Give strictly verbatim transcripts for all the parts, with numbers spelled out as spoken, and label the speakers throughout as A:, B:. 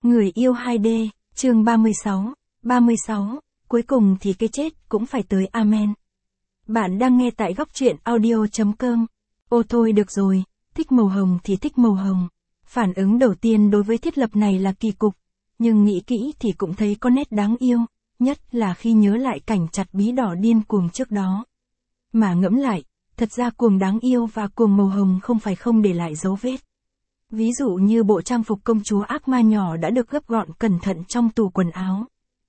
A: Người yêu hai D, chương ba mươi sáu, ba mươi sáu, cuối cùng thì cái chết cũng phải tới amen. Bạn đang nghe tại góc truyện audio chấm com. Ô thôi được rồi, thích màu hồng thì thích màu hồng. Phản ứng đầu tiên đối với thiết lập này là kỳ cục, nhưng nghĩ kỹ thì cũng thấy có nét đáng yêu, nhất là khi nhớ lại cảnh chặt bí đỏ điên cuồng trước đó. Mà ngẫm lại, thật ra cuồng đáng yêu và cuồng màu hồng không phải không để lại dấu vết. Ví dụ như bộ trang phục công chúa ác ma nhỏ đã được gấp gọn cẩn thận trong tủ quần áo.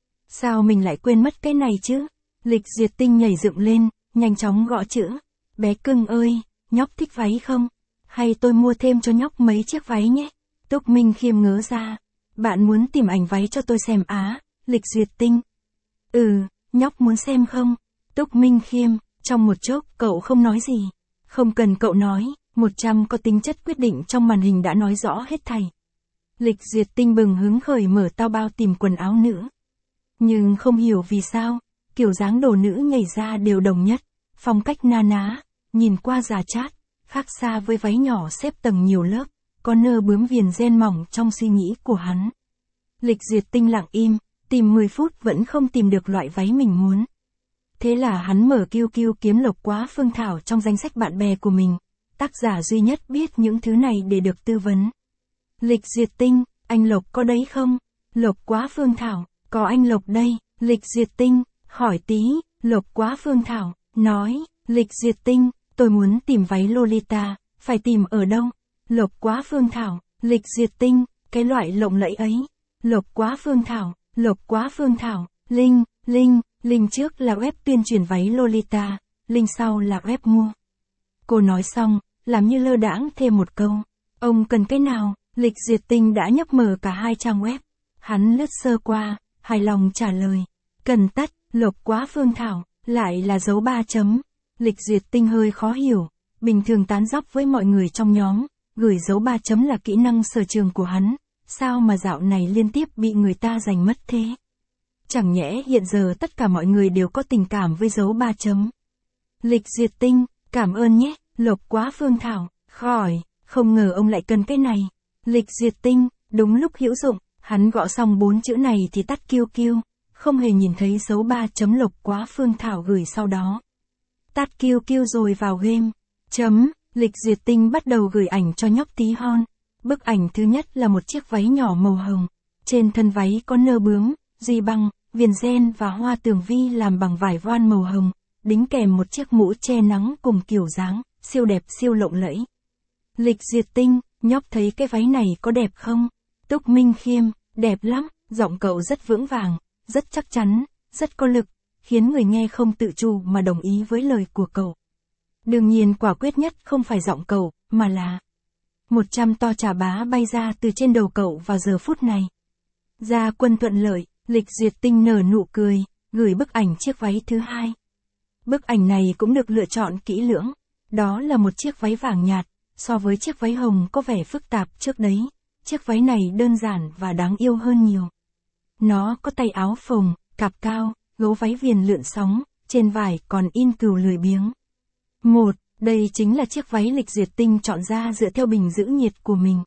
A: Sao mình lại quên mất cái này chứ? Lịch Duyệt Tinh nhảy dựng lên, nhanh chóng gõ chữ. Bé cưng ơi, nhóc thích váy không? Hay tôi mua thêm cho nhóc mấy chiếc váy nhé? Túc Minh Khiêm ngớ ra. Bạn muốn tìm ảnh váy cho tôi xem á, Lịch Duyệt Tinh. Ừ, nhóc muốn xem không? Túc Minh Khiêm, trong một chốc cậu không nói gì. Không cần cậu nói, một trăm có tính chất quyết định trong màn hình đã nói rõ hết thảy. Lịch Duyệt Tinh bừng hứng khởi mở tao bao tìm quần áo nữ. Nhưng không hiểu vì sao, kiểu dáng đồ nữ nhảy ra đều đồng nhất, phong cách na ná, nhìn qua già chát, khác xa với váy nhỏ xếp tầng nhiều lớp, có nơ bướm viền ren mỏng trong suy nghĩ của hắn. Lịch Duyệt Tinh lặng im, tìm mười phút vẫn không tìm được loại váy mình muốn. Thế là hắn mở Q Q kiếm Lộc Quá Phương Thảo trong danh sách bạn bè của mình, tác giả duy nhất biết những thứ này để được tư vấn. Lịch Duyệt Tinh, anh Lộc có đấy không? Lộc Quá Phương Thảo, có anh Lộc đây. Lịch Duyệt Tinh, hỏi tí. Lộc Quá Phương Thảo, nói, Lịch Duyệt Tinh, tôi muốn tìm váy Lolita, phải tìm ở đâu? Lộc Quá Phương Thảo, Lịch Duyệt Tinh, cái loại lộng lẫy ấy. Lộc Quá Phương Thảo, Lộc Quá Phương Thảo, Linh, Linh, Linh trước là web tuyên truyền váy Lolita, Linh sau là web mua. Cô nói xong, làm như lơ đãng thêm một câu. Ông cần cái nào? Lịch Duyệt Tinh đã nhấp mở cả hai trang web. Hắn lướt sơ qua, hài lòng trả lời. Cần tắt, Lộc Quá Phương Thảo, lại là dấu ba chấm. Lịch Duyệt Tinh hơi khó hiểu, bình thường tán dóc với mọi người trong nhóm, gửi dấu ba chấm là kỹ năng sở trường của hắn, sao mà dạo này liên tiếp bị người ta giành mất thế? Chẳng nhẽ hiện giờ tất cả mọi người đều có tình cảm với dấu ba chấm. Lịch Duyệt Tinh, cảm ơn nhé, Lộc Quá Phương Thảo, khỏi, không ngờ ông lại cần cái này. Lịch Duyệt Tinh, đúng lúc hữu dụng, hắn gõ xong bốn chữ này thì tắt Q Q, không hề nhìn thấy dấu ba chấm Lộc Quá Phương Thảo gửi sau đó. Tắt Q Q rồi vào game. Chấm, Lịch Duyệt Tinh bắt đầu gửi ảnh cho nhóc tí hon. Bức ảnh thứ nhất là một chiếc váy nhỏ màu hồng. Trên thân váy có nơ bướm, duy băng, viền ren và hoa tường vi làm bằng vải voan màu hồng, đính kèm một chiếc mũ che nắng cùng kiểu dáng, siêu đẹp siêu lộng lẫy. Lịch Duyệt Tinh, nhóc thấy cái váy này có đẹp không? Túc Minh Khiêm, đẹp lắm, giọng cậu rất vững vàng, rất chắc chắn, rất có lực, khiến người nghe không tự chủ mà đồng ý với lời của cậu. Đương nhiên quả quyết nhất không phải giọng cậu, mà là một trăm to trà bá bay ra từ trên đầu cậu vào giờ phút này. Ra quân thuận lợi, Lịch Duyệt Tinh nở nụ cười, gửi bức ảnh chiếc váy thứ hai. Bức ảnh này cũng được lựa chọn kỹ lưỡng, đó là một chiếc váy vàng nhạt, so với chiếc váy hồng có vẻ phức tạp trước đấy, chiếc váy này đơn giản và đáng yêu hơn nhiều. Nó có tay áo phồng, cạp cao, gấu váy viền lượn sóng, trên vải còn in cừu lười biếng. Một, đây chính là chiếc váy Lịch Duyệt Tinh chọn ra dựa theo bình giữ nhiệt của mình.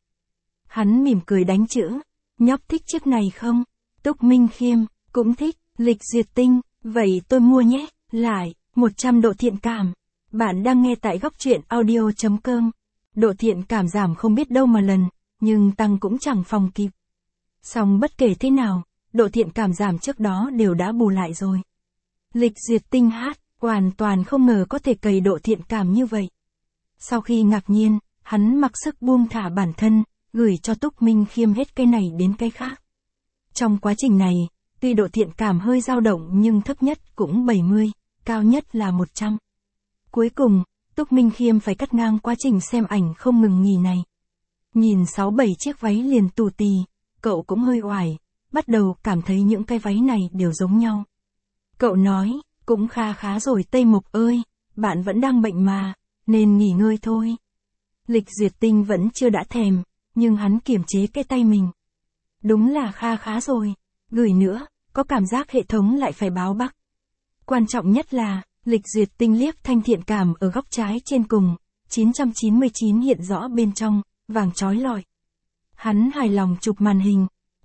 A: Hắn mỉm cười đánh chữ, nhóc thích chiếc này không? Túc Minh Khiêm, cũng thích. Lịch Duyệt Tinh, vậy tôi mua nhé. Lại, một trăm độ thiện cảm. Bạn đang nghe tại góc truyện audio chấm com. Độ thiện cảm giảm không biết đâu mà lần, nhưng tăng cũng chẳng phòng kịp. Song bất kể thế nào, độ thiện cảm giảm trước đó đều đã bù lại rồi. Lịch Duyệt Tinh hát, hoàn toàn không ngờ có thể cày độ thiện cảm như vậy. Sau khi ngạc nhiên, hắn mặc sức buông thả bản thân, gửi cho Túc Minh Khiêm hết cái này đến cái khác. Trong quá trình này, tuy độ thiện cảm hơi dao động nhưng thấp nhất cũng bảy mươi, cao nhất là một trăm. Cuối cùng, Túc Minh Khiêm phải cắt ngang quá trình xem ảnh không ngừng nghỉ này. Nhìn sáu bảy chiếc váy liền tù tì, cậu cũng hơi oải, bắt đầu cảm thấy những cái váy này đều giống nhau. Cậu nói, cũng kha khá rồi Tây Mục ơi, bạn vẫn đang bệnh mà, nên nghỉ ngơi thôi. Lịch Duyệt Tinh vẫn chưa đã thèm, nhưng hắn kiềm chế cái tay mình. Đúng là kha khá rồi, gửi nữa, có cảm giác hệ thống lại phải báo bắc. Quan trọng nhất là, Lịch Duyệt Tinh liếc thanh thiện cảm ở góc trái trên cùng, chín trăm chín mươi chín hiện rõ bên trong, vàng chói lọi. Hắn hài lòng chụp màn hình,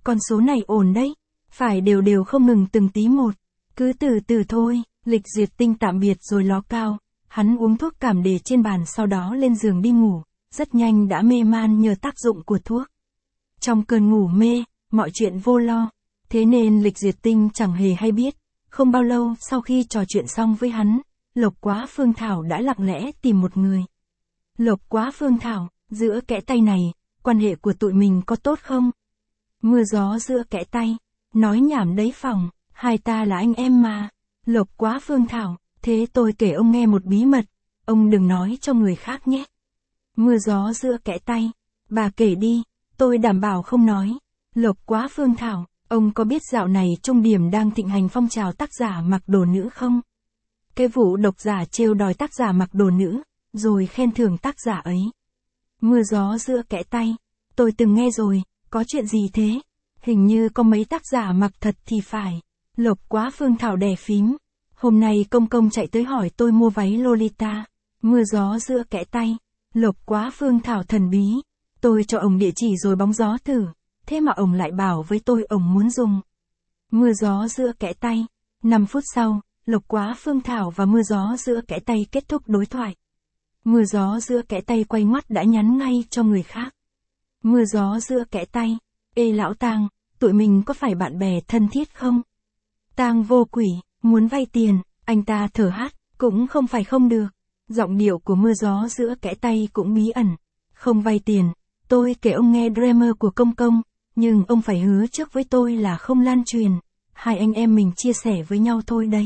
A: con số này ổn đấy. Phải đều đều không ngừng từng tí một. Cứ từ từ thôi, Lịch Duyệt Tinh tạm biệt rồi ló cao. Hắn uống thuốc cảm để trên bàn sau đó lên giường đi ngủ. Rất nhanh đã mê man nhờ tác dụng của thuốc. Trong cơn ngủ mê, mọi chuyện vô lo. Thế nên Lịch Duyệt Tinh chẳng hề hay biết. Không bao lâu sau khi trò chuyện xong với hắn, Lộc Quá Phương Thảo đã lặng lẽ tìm một người. Lộc Quá Phương Thảo, giữa kẽ tay này, quan hệ của tụi mình có tốt không? Mưa gió giữa kẽ tay, nói nhảm đấy phòng, hai ta là anh em mà. Lộc Quá Phương Thảo, thế tôi kể ông nghe một bí mật, ông đừng nói cho người khác nhé. Mưa gió giữa kẽ tay, bà kể đi, tôi đảm bảo không nói. Lộc Quá Phương Thảo, ông có biết dạo này Trung Điểm đang thịnh hành phong trào tác giả mặc đồ nữ không? Cái vụ độc giả trêu đòi tác giả mặc đồ nữ, rồi khen thưởng tác giả ấy. Mưa gió giữa kẽ tay, tôi từng nghe rồi, có chuyện gì thế? Hình như có mấy tác giả mặc thật thì phải. Lộc Quá Phương Thảo đè phím. Hôm nay công công chạy tới hỏi tôi mua váy Lolita. Mưa gió giữa kẽ tay. Lộc Quá Phương Thảo thần bí. Tôi cho ông địa chỉ rồi bóng gió thử. Thế mà ông lại bảo với tôi ông muốn dùng. Mưa gió giữa kẽ tay. năm phút sau, Lộc Quá Phương Thảo và mưa gió giữa kẽ tay kết thúc đối thoại. Mưa gió giữa kẽ tay quay ngoắt đã nhắn ngay cho người khác. Mưa gió giữa kẽ tay. Ê lão Tang, tụi mình có phải bạn bè thân thiết không? Tang Vô Quỷ, muốn vay tiền, anh ta thở hắt, cũng không phải không được. Giọng điệu của mưa gió giữa kẽ tay cũng bí ẩn. Không vay tiền, tôi kể ông nghe drama của công công, nhưng ông phải hứa trước với tôi là không lan truyền. Hai anh em mình chia sẻ với nhau thôi đấy.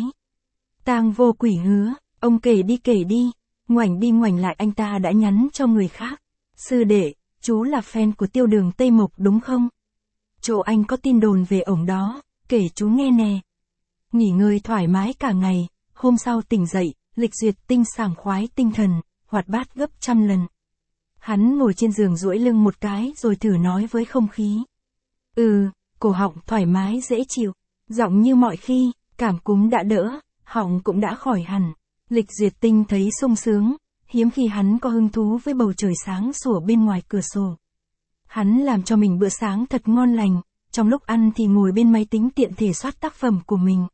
A: Tang Vô Quỷ hứa, ông kể đi kể đi. Ngoảnh đi ngoảnh lại anh ta đã nhắn cho người khác. Sư đệ, chú là fan của Tiêu Đường Tây Mộc đúng không? Chỗ anh có tin đồn về ổng đó, kể chú nghe nè. Nghỉ ngơi thoải mái cả ngày, hôm sau tỉnh dậy, Lịch Duyệt Tinh sảng khoái tinh thần, hoạt bát gấp trăm lần. Hắn ngồi trên giường duỗi lưng một cái rồi thử nói với không khí. Ừ, cổ họng thoải mái dễ chịu, giọng như mọi khi, cảm cúm đã đỡ, họng cũng đã khỏi hẳn. Lịch Duyệt Tinh thấy sung sướng, hiếm khi hắn có hứng thú với bầu trời sáng sủa bên ngoài cửa sổ. Hắn làm cho mình bữa sáng thật ngon lành, trong lúc ăn thì ngồi bên máy tính tiện thể soát tác phẩm của mình.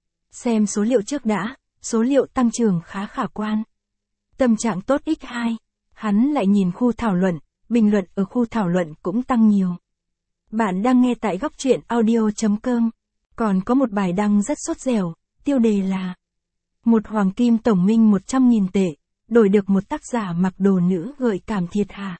A: Xem số liệu trước đã, số liệu tăng trưởng khá khả quan. Tâm trạng tốt nhân hai, hắn lại nhìn khu thảo luận, bình luận ở khu thảo luận cũng tăng nhiều. Bạn đang nghe tại góc truyện audio chấm com, còn có một bài đăng rất sốt dẻo, tiêu đề là một hoàng kim tổng minh một trăm nghìn tệ, đổi được một tác giả mặc đồ nữ gợi cảm thiệt hả?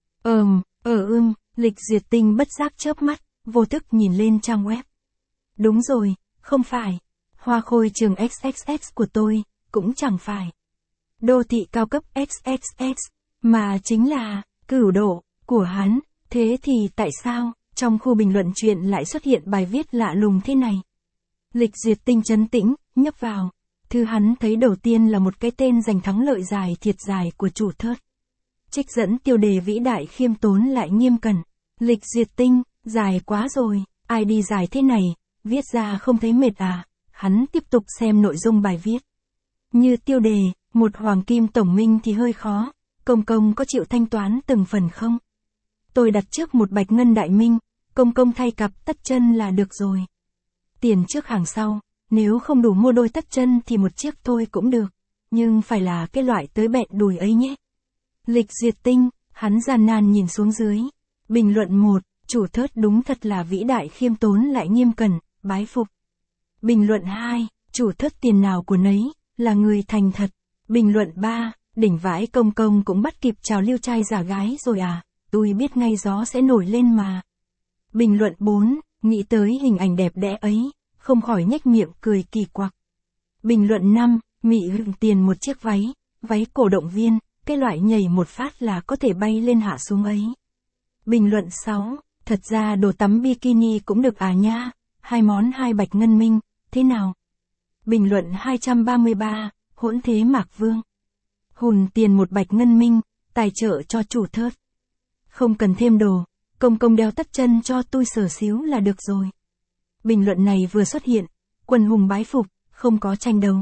A: Ờm, ờ ưm, Lịch Duyệt Tinh bất giác chớp mắt, vô thức nhìn lên trang web. Đúng rồi, không phải. Hoa khôi trường ích ích ích của tôi, cũng chẳng phải. Đô thị cao cấp ích ích ích, mà chính là, cửu độ, của hắn. Thế thì tại sao, trong khu bình luận chuyện lại xuất hiện bài viết lạ lùng thế này? Lịch Duyệt Tinh trấn tĩnh, nhấp vào. Thư hắn thấy đầu tiên là một cái tên giành thắng lợi dài thiệt dài của chủ thớt. Trích dẫn tiêu đề vĩ đại khiêm tốn lại nghiêm cẩn. Lịch Duyệt Tinh, dài quá rồi, ai đi dài thế này, viết ra không thấy mệt à? Hắn tiếp tục xem nội dung bài viết. Như tiêu đề, một hoàng kim tổng minh thì hơi khó, công công có chịu thanh toán từng phần không? Tôi đặt trước một bạch ngân đại minh, công công thay cặp tất chân là được rồi. Tiền trước hàng sau, nếu không đủ mua đôi tất chân thì một chiếc thôi cũng được, nhưng phải là cái loại tới bẹn đùi ấy nhé. Lịch Duyệt Tinh, hắn gian nan nhìn xuống dưới. Bình luận một, chủ thớt đúng thật là vĩ đại khiêm tốn lại nghiêm cẩn, bái phục. Bình luận hai, chủ thớt tiền nào của nấy, là người thành thật. Bình luận ba, đỉnh vãi công công cũng bắt kịp trào lưu trai giả gái rồi à, tôi biết ngay gió sẽ nổi lên mà. Bình luận bốn, nghĩ tới hình ảnh đẹp đẽ ấy, không khỏi nhếch miệng cười kỳ quặc. Bình luận năm, mị hưởng tiền một chiếc váy, váy cổ động viên, cái loại nhảy một phát là có thể bay lên hạ xuống ấy. Bình luận sáu, thật ra đồ tắm bikini cũng được à nha, hai món hai bạch ngân minh, thế nào? Bình luận hai trăm ba mươi ba, hỗn thế Mạc Vương. Hùn tiền một bạch ngân minh, tài trợ cho chủ thớt. Không cần thêm đồ, công công đeo tất chân cho tôi sờ xíu là được rồi. Bình luận này vừa xuất hiện, quần hùng bái phục, không có tranh đấu.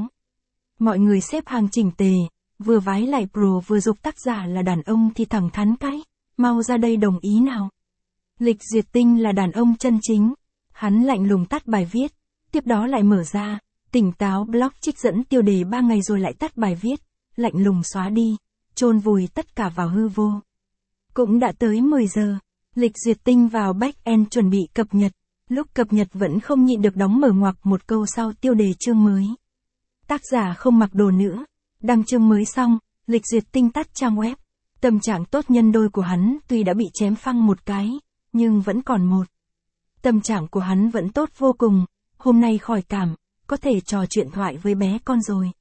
A: Mọi người xếp hàng chỉnh tề, vừa vái lại pro vừa dục tác giả là đàn ông thì thẳng thắn cái, mau ra đây đồng ý nào. Lịch Duyệt Tinh là đàn ông chân chính. Hắn lạnh lùng tắt bài viết, tiếp đó lại mở ra, tỉnh táo blog trích dẫn tiêu đề ba ngày rồi lại tắt bài viết, lạnh lùng xóa đi, chôn vùi tất cả vào hư vô. Cũng đã tới mười giờ, Lịch Duyệt Tinh vào backend chuẩn bị cập nhật, lúc cập nhật vẫn không nhịn được đóng mở ngoặc một câu sau tiêu đề chương mới. Tác giả không mặc đồ nữa, đăng chương mới xong, Lịch Duyệt Tinh tắt trang web. Tâm trạng tốt nhân đôi của hắn tuy đã bị chém phăng một cái, nhưng vẫn còn một. Tâm trạng của hắn vẫn tốt vô cùng, hôm nay khỏi cảm, có thể trò chuyện thoại với bé con rồi.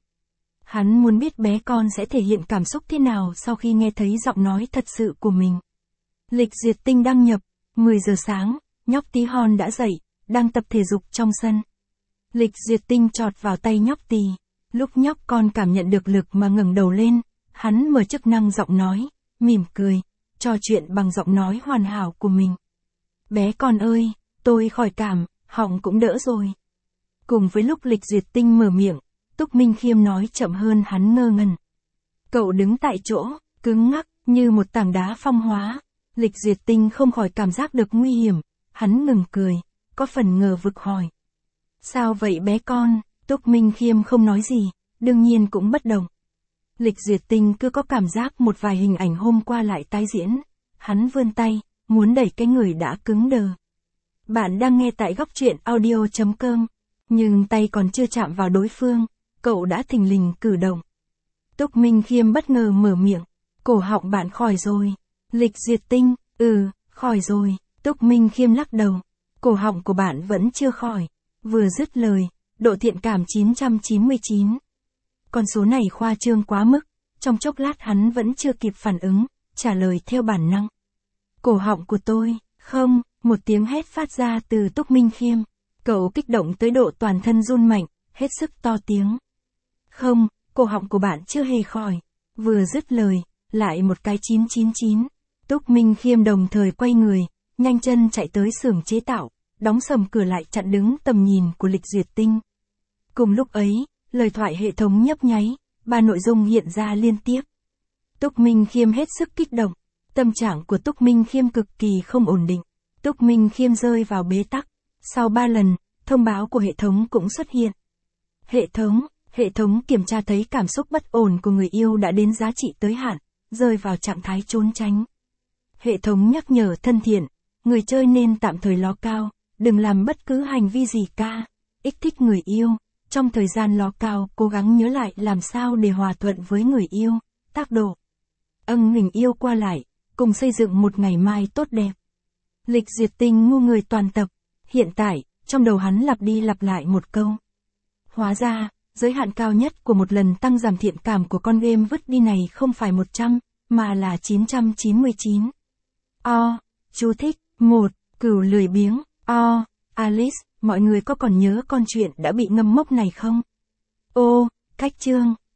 A: Hắn muốn biết bé con sẽ thể hiện cảm xúc thế nào sau khi nghe thấy giọng nói thật sự của mình. Lịch Duyệt Tinh đăng nhập, mười giờ sáng, nhóc tí hon đã dậy, đang tập thể dục trong sân. Lịch Duyệt Tinh chọt vào tay nhóc tí, lúc nhóc con cảm nhận được lực mà ngẩng đầu lên, hắn mở chức năng giọng nói, mỉm cười, trò chuyện bằng giọng nói hoàn hảo của mình. Bé con ơi, tôi khỏi cảm, họng cũng đỡ rồi. Cùng với lúc Lịch Duyệt Tinh mở miệng, Túc Minh Khiêm nói chậm hơn hắn ngơ ngẩn. Cậu đứng tại chỗ, cứng ngắc, như một tảng đá phong hóa. Lịch Duyệt Tinh không khỏi cảm giác được nguy hiểm, hắn ngừng cười, có phần ngờ vực hỏi. Sao vậy bé con? Túc Minh Khiêm không nói gì, đương nhiên cũng bất động. Lịch Duyệt Tinh cứ có cảm giác một vài hình ảnh hôm qua lại tái diễn. Hắn vươn tay, muốn đẩy cái người đã cứng đờ. Bạn đang nghe tại góc truyện audio chấm com, nhưng tay còn chưa chạm vào đối phương, cậu đã thình lình cử động. Túc Minh Khiêm bất ngờ mở miệng, cổ họng bạn khỏi rồi. Lịch Duyệt Tinh, ừ, khỏi rồi. Túc Minh Khiêm lắc đầu, cổ họng của bạn vẫn chưa khỏi. Vừa dứt lời, độ thiện cảm chín trăm chín mươi chín. Con số này khoa trương quá mức, trong chốc lát hắn vẫn chưa kịp phản ứng, trả lời theo bản năng. Cổ họng của tôi, không, một tiếng hét phát ra từ Túc Minh Khiêm. Cậu kích động tới độ toàn thân run mạnh, hết sức to tiếng. Không, cổ họng của bạn chưa hề khỏi. Vừa dứt lời, lại một cái chín chín chín. Túc Minh Khiêm đồng thời quay người, nhanh chân chạy tới xưởng chế tạo, đóng sầm cửa lại chặn đứng tầm nhìn của Lịch Duyệt Tinh. Cùng lúc ấy, lời thoại hệ thống nhấp nháy, ba nội dung hiện ra liên tiếp. Túc Minh Khiêm hết sức kích động, tâm trạng của Túc Minh Khiêm cực kỳ không ổn định. Túc Minh Khiêm rơi vào bế tắc. Sau ba lần, thông báo của hệ thống cũng xuất hiện. Hệ thống, hệ thống kiểm tra thấy cảm xúc bất ổn của người yêu đã đến giá trị tới hạn, rơi vào trạng thái trốn tránh. Hệ thống nhắc nhở thân thiện, người chơi nên tạm thời ló cao, đừng làm bất cứ hành vi gì ca. Ích thích người yêu, trong thời gian ló cao cố gắng nhớ lại làm sao để hòa thuận với người yêu, tác độ. Âng nghình yêu qua lại, cùng xây dựng một ngày mai tốt đẹp. Lịch Duyệt Tinh ngu người toàn tập. Hiện tại, trong đầu hắn lặp đi lặp lại một câu. Hóa ra, giới hạn cao nhất của một lần tăng giảm thiện cảm của con game vứt đi này không phải một trăm, mà là chín trăm chín mươi chín. O, chú thích, một, cửu lười biếng, O, Alice, mọi người có còn nhớ con chuyện đã bị ngâm mốc này không? Ô, cách chương,